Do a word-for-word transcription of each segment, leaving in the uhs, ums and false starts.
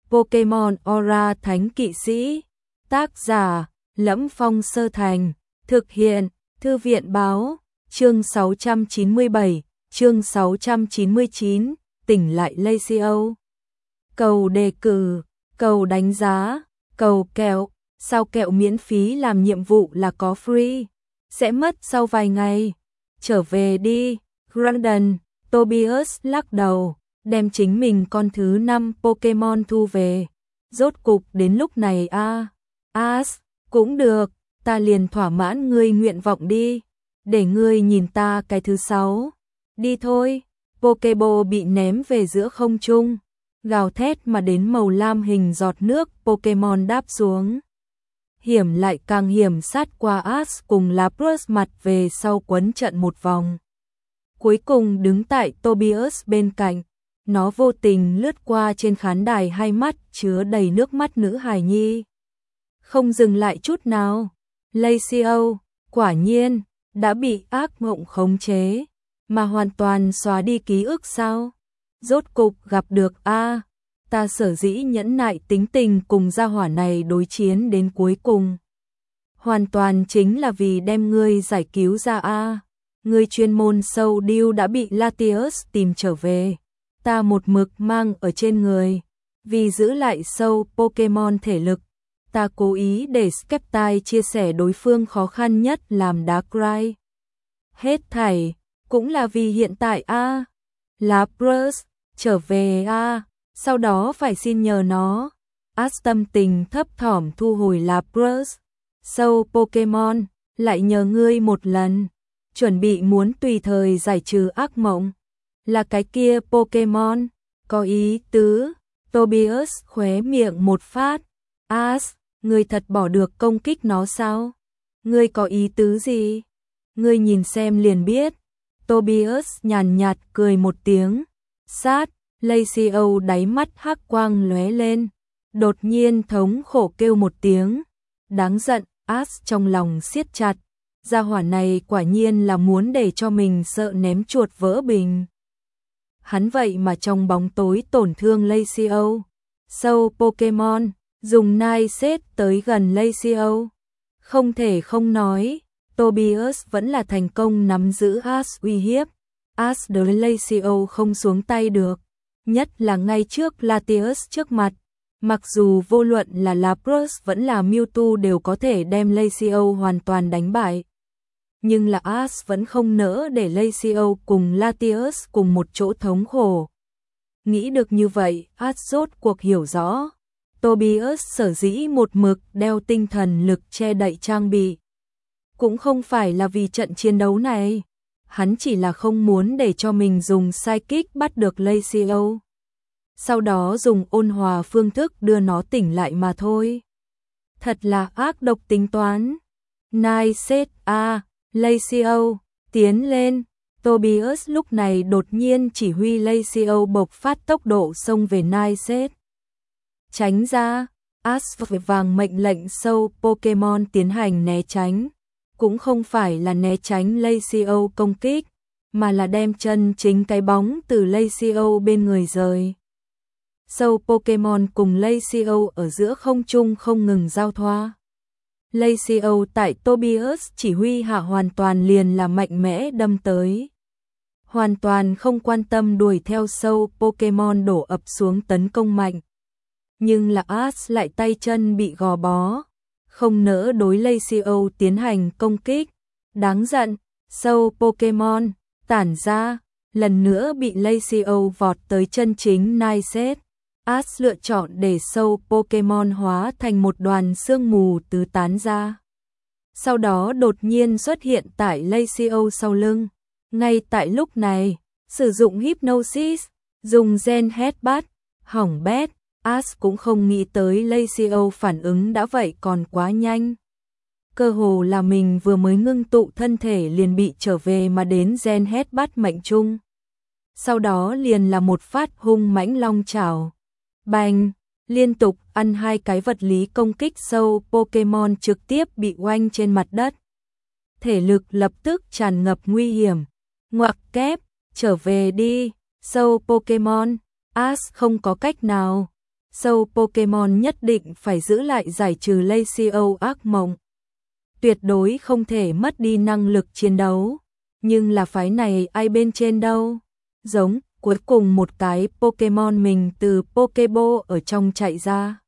Pokemon Aura Thánh Kỵ Sĩ. Tác giả: Lẫm Phong Sơ Thành. Thực hiện: Thư viện báo. Chương sáu trăm chín mươi bảy, chương sáu trăm chín mươi chín, tỉnh lại Lexio. Cầu đề cử, cầu đánh giá, cầu kẹo. Sao kẹo miễn phí làm nhiệm vụ là có free? Sẽ mất sau vài ngày. Trở về đi, Brandon. Tobias lắc đầu, đem chính mình con thứ năm Pokemon thu về. Rốt cục đến lúc này a. À. As, cũng được, ta liền thỏa mãn ngươi nguyện vọng đi. Để ngươi nhìn ta cái thứ sáu. Đi thôi. Pokeball bị ném về giữa không trung, gào thét mà đến màu lam hình giọt nước Pokemon đáp xuống. Hiểm lại càng hiểm, sát qua As cùng Lapras mặt về sau quấn trận một vòng. Cuối cùng đứng tại Tobias bên cạnh, nó vô tình lướt qua trên khán đài, hai mắt chứa đầy nước mắt nữ hài nhi. Không dừng lại chút nào. Lexio, quả nhiên, đã bị ác mộng khống chế, mà hoàn toàn xóa đi ký ức sao? Rốt cục gặp được a. À, ta sở dĩ nhẫn nại tính tình cùng gia hỏa này đối chiến đến cuối cùng, hoàn toàn chính là vì đem ngươi giải cứu ra a. À, ngươi chuyên môn sâu điêu đã bị Latios tìm trở về, ta một mực mang ở trên người, vì giữ lại sâu Pokemon thể lực. Ta cố ý để Sceptile chia sẻ đối phương khó khăn nhất làm Darkrai. Hết thảy cũng là vì hiện tại a. À, Lapras, trở về a. À, sau đó phải xin nhờ nó. As tâm tình thấp thỏm thu hồi Lapras. Sâu Pokemon, lại nhờ ngươi một lần. Chuẩn bị muốn tùy thời giải trừ ác mộng. Là cái kia Pokemon, có ý tứ. Tobias khóe miệng một phát. As, ngươi thật bỏ được công kích nó sao? Ngươi có ý tứ gì? Ngươi nhìn xem liền biết. Tobias nhàn nhạt cười một tiếng. Sát, Lexio đáy mắt hắc quang lóe lên. Đột nhiên thống khổ kêu một tiếng. Đáng giận, As trong lòng siết chặt. Gia hỏa này quả nhiên là muốn để cho mình sợ ném chuột vỡ bình. Hắn vậy mà trong bóng tối tổn thương Lexio. Sâu Pokemon, dùng nai xét tới gần Lexio. Không thể không nói, Tobias vẫn là thành công nắm giữ As uy hiếp. As đối Lexio không xuống tay được, nhất là ngay trước Latios trước mặt. Mặc dù vô luận là Lapras vẫn là Mewtwo đều có thể đem Lexio hoàn toàn đánh bại, nhưng là As vẫn không nỡ để Lexio cùng Latios cùng một chỗ thống khổ. Nghĩ được như vậy, As rốt cuộc hiểu rõ. Tobias sở dĩ một mực đeo tinh thần lực che đậy trang bị, cũng không phải là vì trận chiến đấu này. Hắn chỉ là không muốn để cho mình dùng Psychic bắt được Lexio, sau đó dùng ôn hòa phương thức đưa nó tỉnh lại mà thôi. Thật là ác độc tính toán. Nai xét a, Lexio, tiến lên. Tobias lúc này đột nhiên chỉ huy Lexio bộc phát tốc độ xông về Nai xét. Tránh ra. As vội vàng mệnh lệnh sâu Pokemon tiến hành né tránh. Cũng không phải là né tránh Lexio công kích, mà là đem chân chính cái bóng từ Lexio bên người rời. Sâu Pokemon cùng Lexio ở giữa không trung không ngừng giao thoa. Lexio tại Tobias chỉ huy hạ hoàn toàn liền là mạnh mẽ đâm tới, hoàn toàn không quan tâm đuổi theo sâu Pokemon đổ ập xuống tấn công mạnh. Nhưng là As lại tay chân bị gò bó, không nỡ đối Lexio tiến hành công kích. Đáng giận, sâu Pokemon, tản ra, lần nữa bị Lexio vọt tới chân chính Nai xét. As lựa chọn để sâu Pokemon hóa thành một đoàn sương mù tứ tán ra. Sau đó đột nhiên xuất hiện tại Lexio sau lưng. Ngay tại lúc này, sử dụng Hypnosis, dùng Gen Headbutt, hỏng bét. As cũng không nghĩ tới Lexio phản ứng đã vậy còn quá nhanh. Cơ hồ là mình vừa mới ngưng tụ thân thể liền bị trở về mà đến Gen Headbutt mệnh trung. Sau đó liền là một phát hung mãnh long chảo. Bành, liên tục ăn hai cái vật lý công kích, sâu Pokemon trực tiếp bị oanh trên mặt đất. Thể lực lập tức tràn ngập nguy hiểm. Ngoặc kép, trở về đi, sâu Pokemon. As không có cách nào. Sâu Pokemon nhất định phải giữ lại giải trừ Lacio ác mộng. Tuyệt đối không thể mất đi năng lực chiến đấu. Nhưng là phái này ai bên trên đâu? Giống, cuối cùng một cái Pokemon mình từ Pokeball ở trong chạy ra.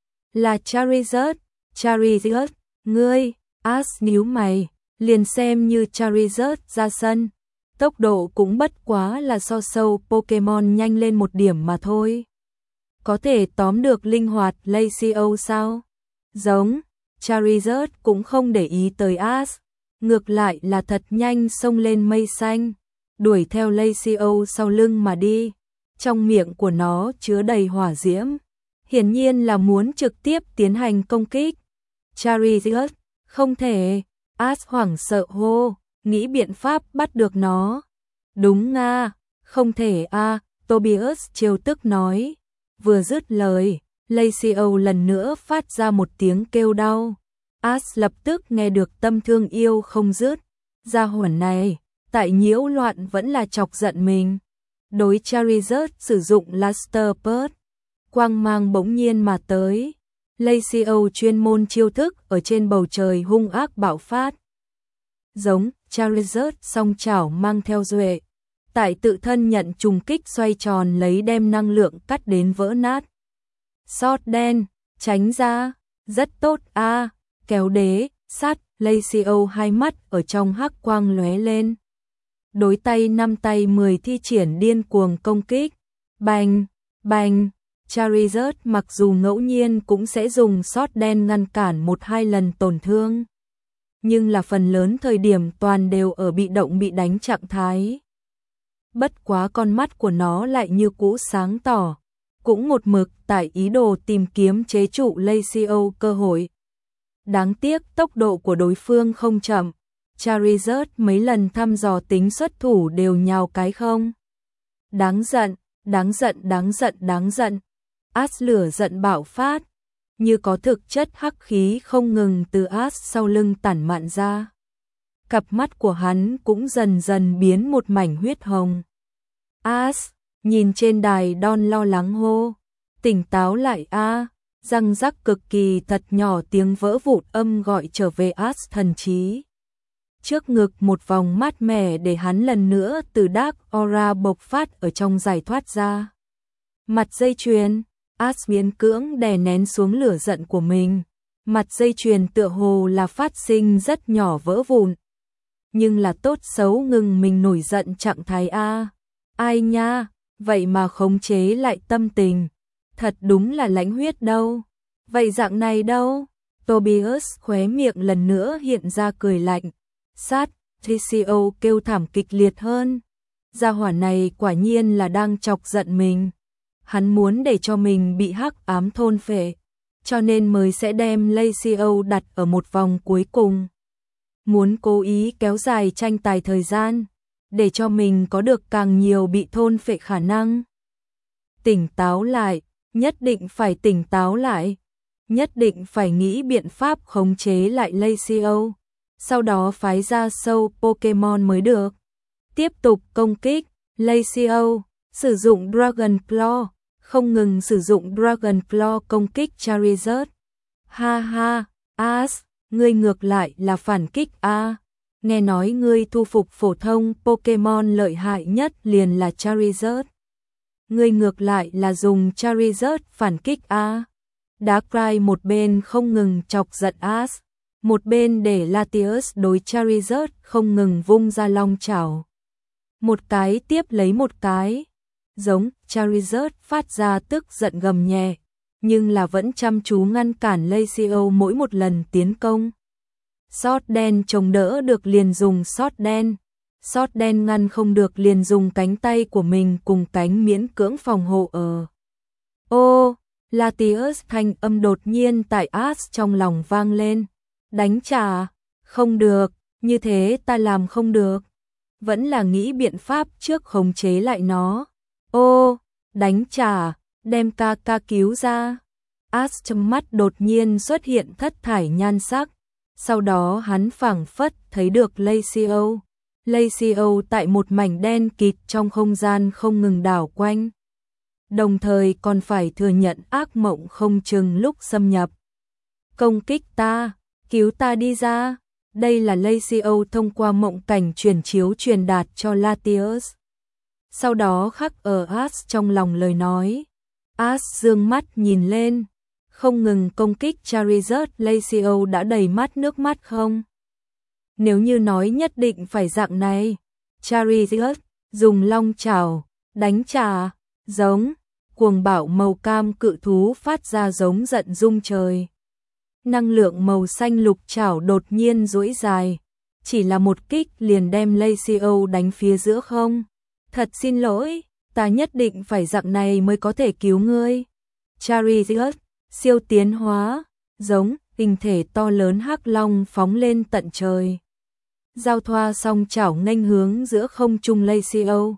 Là Charizard, Charizard, ngươi, Ash níu mày, liền xem như Charizard ra sân. Tốc độ cũng bất quá là so sâu Pokemon nhanh lên một điểm mà thôi. Có thể tóm được linh hoạt Lacio sao? Giống, Charizard cũng không để ý tới Ash, ngược lại là thật nhanh xông lên mây xanh, đuổi theo Lacio sau lưng mà đi. Trong miệng của nó chứa đầy hỏa diễm, hiển nhiên là muốn trực tiếp tiến hành công kích. Charizard, không thể, Ash hoảng sợ hô, nghĩ biện pháp bắt được nó. Đúng nga, không thể a, à, Tobias trêu tức nói. Vừa dứt lời, Lacio lần nữa phát ra một tiếng kêu đau. Ash lập tức nghe được tâm thương yêu không dứt. Gia hỏa này, tại nhiễu loạn vẫn là chọc giận mình. Đối Charizard sử dụng Luster Pulse, quang mang bỗng nhiên mà tới. Lacio chuyên môn chiêu thức ở trên bầu trời hung ác bạo phát. Giống, Charizard song chảo mang theo duệ, tại tự thân nhận trùng kích xoay tròn lấy đem năng lượng cắt đến vỡ nát. Sót đen, tránh ra, rất tốt a, à, kéo đế, sát, Lacio hai mắt ở trong hắc quang lóe lên. Đối tay năm tay mười thi triển điên cuồng công kích. Bành, bành, Charizard mặc dù ngẫu nhiên cũng sẽ dùng sót đen ngăn cản một hai lần tổn thương, nhưng là phần lớn thời điểm toàn đều ở bị động bị đánh trạng thái. Bất quá con mắt của nó lại như cũ sáng tỏ, cũng một mực tại ý đồ tìm kiếm chế trụ Lacio cơ hội. Đáng tiếc tốc độ của đối phương không chậm, Charizard mấy lần thăm dò tính xuất thủ đều nhào cái không. Đáng giận, đáng giận, đáng giận, đáng giận. Ash lửa giận bạo phát, như có thực chất hắc khí không ngừng từ Ash sau lưng tản mạn ra. Cặp mắt của hắn cũng dần dần biến một mảnh huyết hồng. Ash, nhìn trên đài Don lo lắng hô, tỉnh táo lại a, răng rắc cực kỳ thật nhỏ tiếng vỡ vụn âm gọi trở về Ash thần trí. Trước ngực một vòng mát mẻ để hắn lần nữa từ Dark Aura bộc phát ở trong giải thoát ra. Mặt dây chuyền, Ash miễn cưỡng đè nén xuống lửa giận của mình. Mặt dây chuyền tựa hồ là phát sinh rất nhỏ vỡ vụn. Nhưng là tốt xấu ngừng mình nổi giận trạng thái a. Ai nha, vậy mà khống chế lại tâm tình. Thật đúng là lãnh huyết đâu. Vậy dạng này đâu? Tobias khóe miệng lần nữa hiện ra cười lạnh. Sát, Tricio kêu thảm kịch liệt hơn. Gia hỏa này quả nhiên là đang chọc giận mình. Hắn muốn để cho mình bị hắc ám thôn phệ, cho nên mới sẽ đem Lacio đặt ở một vòng cuối cùng. Muốn cố ý kéo dài tranh tài thời gian, để cho mình có được càng nhiều bị thôn phệ khả năng. Tỉnh táo lại, nhất định phải tỉnh táo lại. Nhất định phải nghĩ biện pháp khống chế lại Lacio, sau đó phái ra sâu Pokemon mới được. Tiếp tục công kích, Lacio, sử dụng Dragon Claw, không ngừng sử dụng Dragon Claw công kích Charizard. Ha ha, Ash, ngươi ngược lại là phản kích a. Nghe nói ngươi thu phục phổ thông Pokemon lợi hại nhất liền là Charizard. Ngươi ngược lại là dùng Charizard phản kích a. Darkrai một bên không ngừng chọc giận Ash, một bên để Latios đối Charizard không ngừng vung ra long chảo. Một cái tiếp lấy một cái. Giống, Charizard phát ra tức giận gầm nhẹ, nhưng là vẫn chăm chú ngăn cản Lacio mỗi một lần tiến công. Sót đen chống đỡ được liền dùng sót đen, sót đen ngăn không được liền dùng cánh tay của mình cùng cánh miễn cưỡng phòng hộ ở. Ô, Latios thanh âm đột nhiên tại Ash trong lòng vang lên. Đánh trả, không được, như thế ta làm không được. Vẫn là nghĩ biện pháp trước khống chế lại nó. Ô, đánh trả, đem ca ca cứu ra. Ash trong mắt đột nhiên xuất hiện thất thải nhan sắc. Sau đó hắn phảng phất thấy được Lacio. Lacio tại một mảnh đen kịt trong không gian không ngừng đảo quanh. đồng thời còn phải thừa nhận ác mộng không chừng lúc xâm nhập. Công kích ta, cứu ta đi ra. Đây là Lacio thông qua mộng cảnh truyền chiếu truyền đạt cho Latius. Sau đó khắc ở As trong lòng lời nói. As dương mắt nhìn lên, không ngừng công kích Charizard. Lacio đã đầy mắt nước mắt không? Nếu như nói nhất định phải dạng này, Charizard dùng long chảo đánh trả, giống cuồng bạo màu cam cự thú phát ra giống giận rung trời. Năng lượng màu xanh lục chảo đột nhiên duỗi dài, chỉ là một kích liền đem Lacio đánh phía giữa không. Thật xin lỗi, ta nhất định phải dạng này mới có thể cứu ngươi. Charizard siêu tiến hóa, giống hình thể to lớn hắc long phóng lên tận trời. Giao thoa song chảo nghênh hướng giữa không trung Lacio.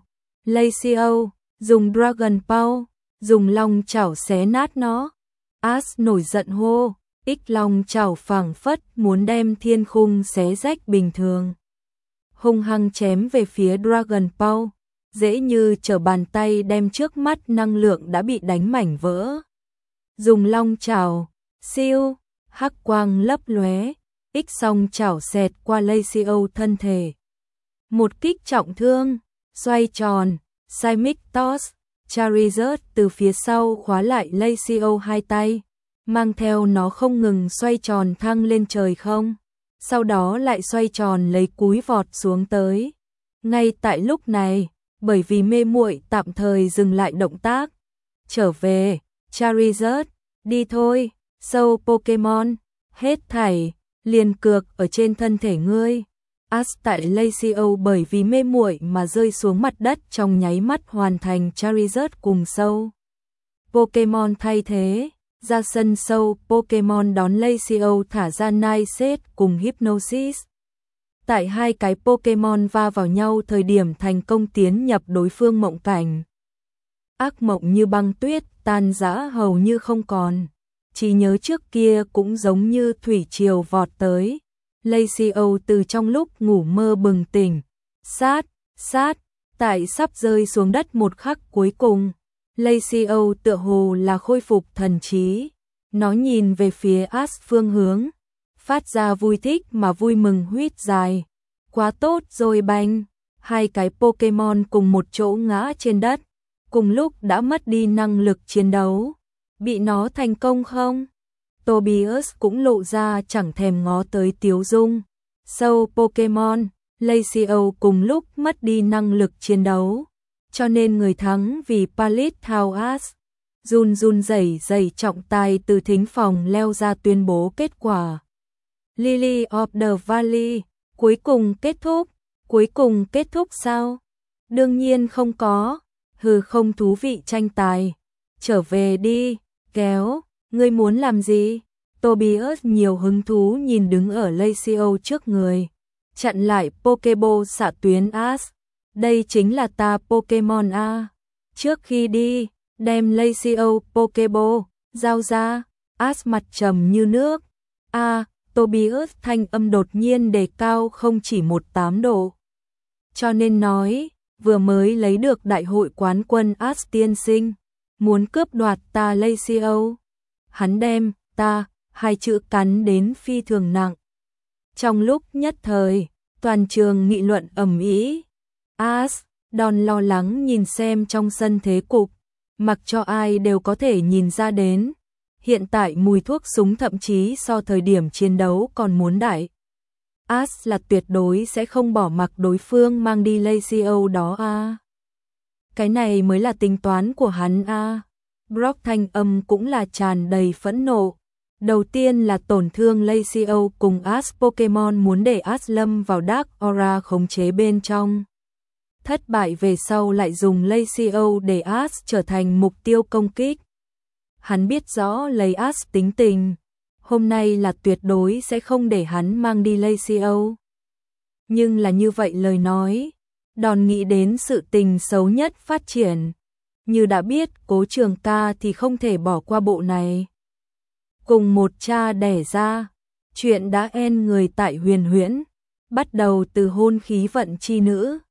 Lacio dùng Dragon Paw, dùng long chảo xé nát nó. As nổi giận hô, ích long chảo phảng phất muốn đem thiên khung xé rách bình thường. Hung hăng chém về phía Dragon Paw, dễ như trở bàn tay đem trước mắt năng lượng đã bị đánh mảnh vỡ. Dùng long chảo, siêu, hắc quang lấp lóe, ích song chảo xẹt qua Lacio thân thể. Một kích trọng thương, xoay tròn, Seismic Toss, Charizard từ phía sau khóa lại Lacio hai tay, mang theo nó không ngừng xoay tròn thăng lên trời không, sau đó lại xoay tròn lấy cúi vọt xuống tới. Ngay tại lúc này, bởi vì mê muội tạm thời dừng lại động tác. Trở về, Charizard, đi thôi, sâu Pokemon, hết thảy, liền cược ở trên thân thể ngươi. As tại Lacio bởi vì mê muội mà rơi xuống mặt đất trong nháy mắt hoàn thành Charizard cùng sâu Pokemon thay thế. Ra sân sâu Pokemon đón Lacio thả ra Niceset cùng Hypnosis. Tại hai cái Pokemon va vào nhau thời điểm thành công tiến nhập đối phương mộng cảnh. Ác mộng như băng tuyết tan rã hầu như không còn. Chỉ nhớ trước kia cũng giống như thủy triều vọt tới. Lacio từ trong lúc ngủ mơ bừng tỉnh. Sát, sát, tại sắp rơi xuống đất một khắc cuối cùng. Lacio tựa hồ là khôi phục thần trí. Nó nhìn về phía As phương hướng, phát ra vui thích mà vui mừng huýt dài. Quá tốt rồi banh. Hai cái Pokemon cùng một chỗ ngã trên đất, cùng lúc đã mất đi năng lực chiến đấu. Bị nó thành công không? Tobias cũng lộ ra chẳng thèm ngó tới tiếu dung. Sâu Pokemon, Lacio cùng lúc mất đi năng lực chiến đấu. Cho nên người thắng vì Palisthauas. Run run rẩy rẩy trọng tài từ thính phòng leo ra tuyên bố kết quả. Lily of the Valley, cuối cùng kết thúc, cuối cùng kết thúc sao? Đương nhiên không có, hừ không thú vị tranh tài. Trở về đi, kéo, ngươi muốn làm gì? Tobias nhiều hứng thú nhìn đứng ở Lacio trước người, chặn lại Pokeball xạ tuyến As. Đây chính là ta Pokemon A. Trước khi đi, đem Lacio Pokeball giao ra. As mặt trầm như nước. A, Tobias thanh âm đột nhiên đề cao không chỉ một tám độ. Cho nên nói, vừa mới lấy được đại hội quán quân As tiên sinh, muốn cướp đoạt ta Lacio. Hắn đem ta hai chữ cắn đến phi thường nặng. Trong lúc nhất thời, toàn trường nghị luận ầm ĩ. As, Đòn lo lắng nhìn xem trong sân thế cục, mặc cho ai đều có thể nhìn ra đến. Hiện tại mùi thuốc súng thậm chí so thời điểm chiến đấu còn muốn đại. As là tuyệt đối sẽ không bỏ mặc đối phương mang đi Lacio đó a. À. Cái này mới là tính toán của hắn a. À. Brock thanh âm cũng là tràn đầy phẫn nộ. Đầu tiên là tổn thương Lacio cùng As Pokemon muốn để As lâm vào Dark Aura khống chế bên trong. Thất bại về sau lại dùng Lacio để As trở thành mục tiêu công kích. Hắn biết rõ lấy As tính tình, hôm nay là tuyệt đối sẽ không để hắn mang đi Lacio. Nhưng là như vậy lời nói, Đòn nghĩ đến sự tình xấu nhất phát triển. Như đã biết Cố Trường Ca thì không thể bỏ qua bộ này. Cùng một cha đẻ ra, chuyện đã en người tại Huyền Huyễn, bắt đầu từ hôn khí vận chi nữ.